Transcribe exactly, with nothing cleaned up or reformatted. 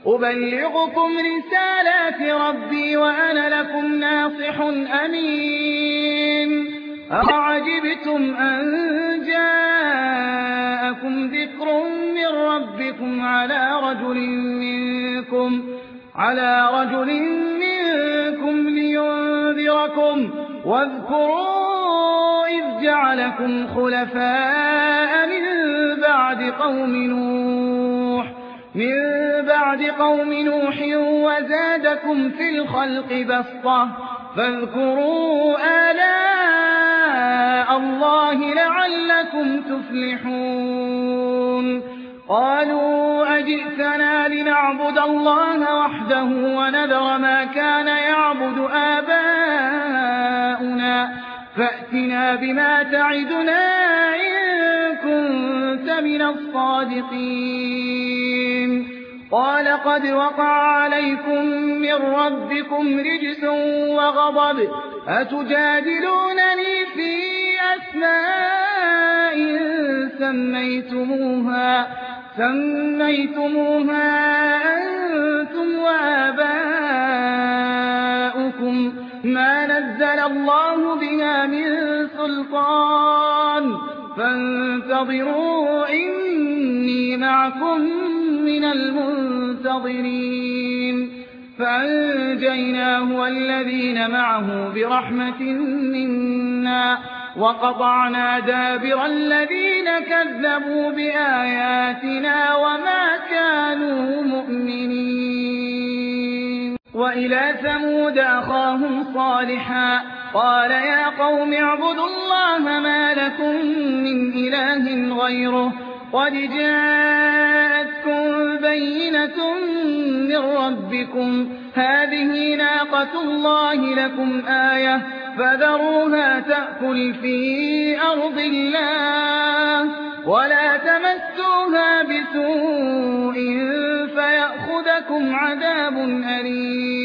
أبلغكم رسالات ربي وأنا لكم ناصح أمين أعجبتم أن جاءكم ذكر من ربكم على رجل منكم على رجل منكم لينذركم واذكروا إذ جعلكم خلفاء من بعد قوم نوح من بعد قوم نوح وزادكم في الخلق بسطة فاذكروا آلاء الله لعلكم تفلحون قالوا أجئتنا لنعبد الله وحده ونذر ما كان يعبد آباؤنا فأتنا بما تعدنا إن كنت من الصادقين قال قد وقع عليكم من ربكم رجس وغضب أتجادلونني في أسماء سميتموها سميتموها أنتم وآباؤكم ما نزل الله بها من سلطان فانتظروا إني معكم من المنتظرين فأنجيناه والذين معه برحمة منا وقطعنا دابر الذين كذبوا بآياتنا وما كانوا مؤمنين وإلى ثمود أخاهم صالحا قال يا قوم اعبدوا الله ما لكم من إله غيره قد جاءتكم بينة من ربكم هذه ناقة الله لكم آية فذروها تأكل في أرض الله ولا تمسوها بسوء فيأخذكم عذاب أليم